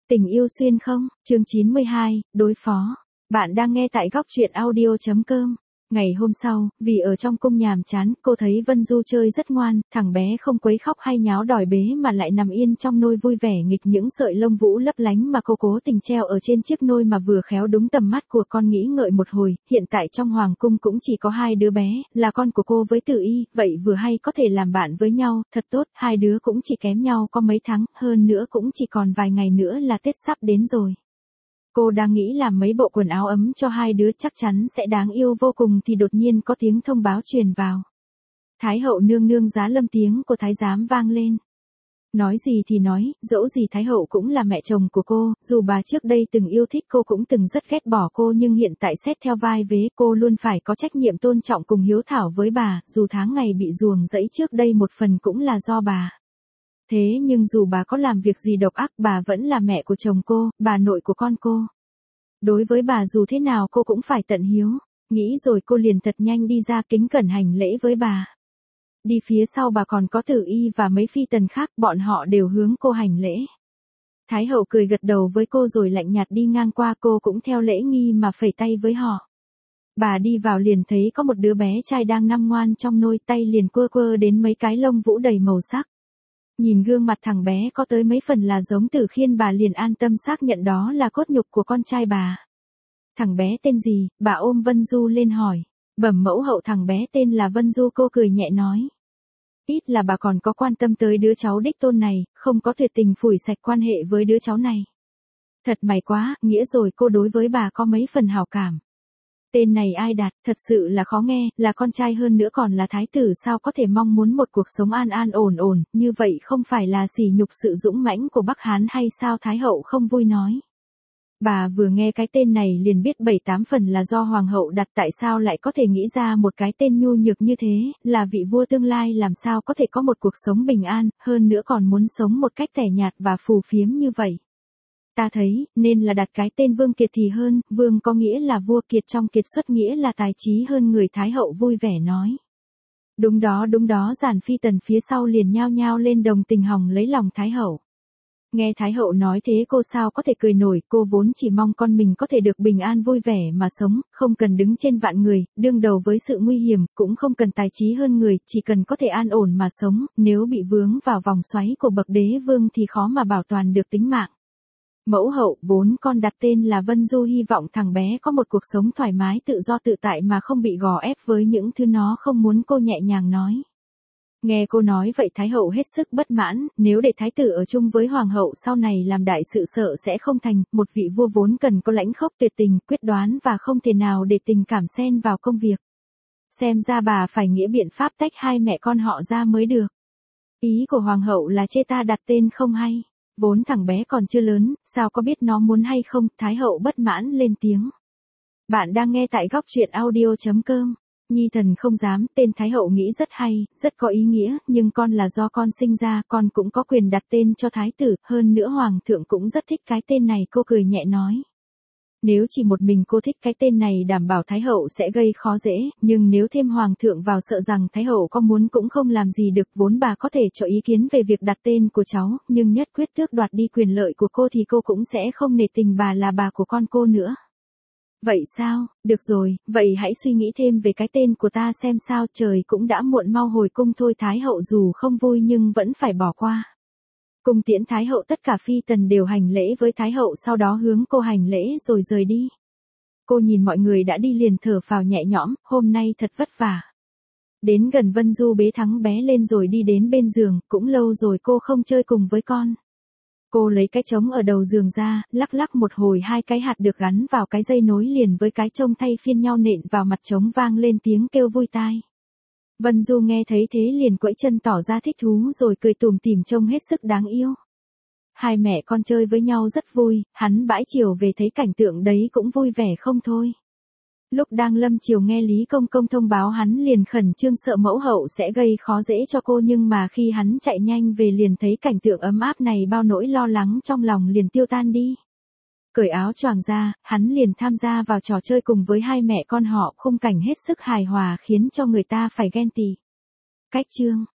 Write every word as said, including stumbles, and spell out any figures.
Tình yêu xuyên không, chương chín mươi hai, đối phó. Bạn đang nghe tại góc truyện audio.com. Ngày hôm sau, vì ở trong cung nhàm chán, cô thấy Vân Du chơi rất ngoan, thằng bé không quấy khóc hay nháo đòi bế mà lại nằm yên trong nôi vui vẻ nghịch những sợi lông vũ lấp lánh mà cô cố tình treo ở trên chiếc nôi mà vừa khéo đúng tầm mắt của con. Nghĩ ngợi một hồi, hiện tại trong hoàng cung cũng chỉ có hai đứa bé, là con của cô với Tử Y, vậy vừa hay có thể làm bạn với nhau, thật tốt, hai đứa cũng chỉ kém nhau có mấy tháng, hơn nữa cũng chỉ còn vài ngày nữa là Tết sắp đến rồi. Cô đang nghĩ làm mấy bộ quần áo ấm cho hai đứa chắc chắn sẽ đáng yêu vô cùng thì đột nhiên có tiếng thông báo truyền vào. Thái hậu nương nương giá lâm, tiếng của thái giám vang lên. Nói gì thì nói, dẫu gì Thái hậu cũng là mẹ chồng của cô, dù bà trước đây từng yêu thích cô cũng từng rất ghét bỏ cô nhưng hiện tại xét theo vai vế cô luôn phải có trách nhiệm tôn trọng cùng hiếu thảo với bà, dù tháng ngày bị ruồng rẫy trước đây một phần cũng là do bà. Thế nhưng dù bà có làm việc gì độc ác, bà vẫn là mẹ của chồng cô, bà nội của con cô. Đối với bà dù thế nào cô cũng phải tận hiếu. Nghĩ rồi cô liền thật nhanh đi ra kính cẩn hành lễ với bà. Đi phía sau bà còn có Tử Y và mấy phi tần khác, bọn họ đều hướng cô hành lễ. Thái hậu cười gật đầu với cô rồi lạnh nhạt đi ngang qua, cô cũng theo lễ nghi mà phẩy tay với họ. Bà đi vào liền thấy có một đứa bé trai đang nằm ngoan trong nôi, tay liền quơ quơ đến mấy cái lông vũ đầy màu sắc. Nhìn gương mặt thằng bé có tới mấy phần là giống Tử Khiên, bà liền an tâm xác nhận đó là cốt nhục của con trai bà. Thằng bé tên gì? Bà ôm Vân Du lên hỏi. Bẩm mẫu hậu, thằng bé tên là Vân Du, cô cười nhẹ nói. Ít là bà còn có quan tâm tới đứa cháu đích tôn này, không có tuyệt tình phủi sạch quan hệ với đứa cháu này. Thật may quá, nghĩa rồi cô đối với bà có mấy phần hảo cảm. Tên này ai đặt, thật sự là khó nghe, là con trai hơn nữa còn là thái tử, sao có thể mong muốn một cuộc sống an an ổn ổn, như vậy không phải là sỉ nhục sự dũng mãnh của Bắc Hán hay sao? Thái hậu không vui nói. Bà vừa nghe cái tên này liền biết bảy tám phần là do hoàng hậu đặt, tại sao lại có thể nghĩ ra một cái tên nhu nhược như thế, là vị vua tương lai làm sao có thể có một cuộc sống bình an, hơn nữa còn muốn sống một cách tẻ nhạt và phù phiếm như vậy. Ta thấy, nên là đặt cái tên Vương Kiệt thì hơn, Vương có nghĩa là vua, Kiệt trong Kiệt xuất nghĩa là tài trí hơn người. Thái hậu vui vẻ nói. Đúng đó đúng đó, giản phi tần phía sau liền nhao nhao lên đồng tình hòng lấy lòng Thái hậu. Nghe Thái hậu nói thế cô sao có thể cười nổi, cô vốn chỉ mong con mình có thể được bình an vui vẻ mà sống, không cần đứng trên vạn người, đương đầu với sự nguy hiểm, cũng không cần tài trí hơn người, chỉ cần có thể an ổn mà sống, nếu bị vướng vào vòng xoáy của bậc đế vương thì khó mà bảo toàn được tính mạng. Mẫu hậu, vốn con đặt tên là Vân Du hy vọng thằng bé có một cuộc sống thoải mái tự do tự tại mà không bị gò ép với những thứ nó không muốn, cô nhẹ nhàng nói. Nghe cô nói vậy Thái hậu hết sức bất mãn, nếu để thái tử ở chung với hoàng hậu sau này làm đại sự sợ sẽ không thành, một vị vua vốn cần có lãnh khốc tuyệt tình, quyết đoán và không thể nào để tình cảm xen vào công việc. Xem ra bà phải nghĩ biện pháp tách hai mẹ con họ ra mới được. Ý của hoàng hậu là chê ta đặt tên không hay. Vốn thằng bé còn chưa lớn, sao có biết nó muốn hay không? Thái hậu bất mãn lên tiếng. Bạn đang nghe tại góc truyện audio.com. Nhi thần không dám, tên Thái hậu nghĩ rất hay, rất có ý nghĩa, nhưng con là do con sinh ra, con cũng có quyền đặt tên cho thái tử, hơn nữa hoàng thượng cũng rất thích cái tên này, cô cười nhẹ nói. Nếu chỉ một mình cô thích cái tên này đảm bảo Thái hậu sẽ gây khó dễ, nhưng nếu thêm hoàng thượng vào sợ rằng Thái hậu có muốn cũng không làm gì được, vốn bà có thể cho ý kiến về việc đặt tên của cháu, nhưng nhất quyết tước đoạt đi quyền lợi của cô thì cô cũng sẽ không nể tình bà là bà của con cô nữa. Vậy sao, được rồi, vậy hãy suy nghĩ thêm về cái tên của ta xem sao, trời cũng đã muộn, mau hồi cung thôi. Thái hậu dù không vui nhưng vẫn phải bỏ qua. Cung tiễn Thái hậu, tất cả phi tần đều hành lễ với Thái hậu, sau đó hướng cô hành lễ rồi rời đi. Cô nhìn mọi người đã đi liền thở phào nhẹ nhõm, hôm nay thật vất vả. Đến gần Vân Du bế thắng bé lên rồi đi đến bên giường, cũng lâu rồi cô không chơi cùng với con. Cô lấy cái trống ở đầu giường ra, lắc lắc một hồi, hai cái hạt được gắn vào cái dây nối liền với cái trông thay phiên nhau nện vào mặt trống, vang lên tiếng kêu vui tai. Vân Du nghe thấy thế liền quẫy chân tỏ ra thích thú rồi cười tủm tỉm trông hết sức đáng yêu. Hai mẹ con chơi với nhau rất vui, hắn bãi chiều về thấy cảnh tượng đấy cũng vui vẻ không thôi. Lúc đang lâm chiều nghe Lý Công Công thông báo hắn liền khẩn trương sợ mẫu hậu sẽ gây khó dễ cho cô, nhưng mà khi hắn chạy nhanh về liền thấy cảnh tượng ấm áp này, bao nỗi lo lắng trong lòng liền tiêu tan đi. Cởi áo choàng ra, hắn liền tham gia vào trò chơi cùng với hai mẹ con họ, khung cảnh hết sức hài hòa khiến cho người ta phải ghen tị. Cách chương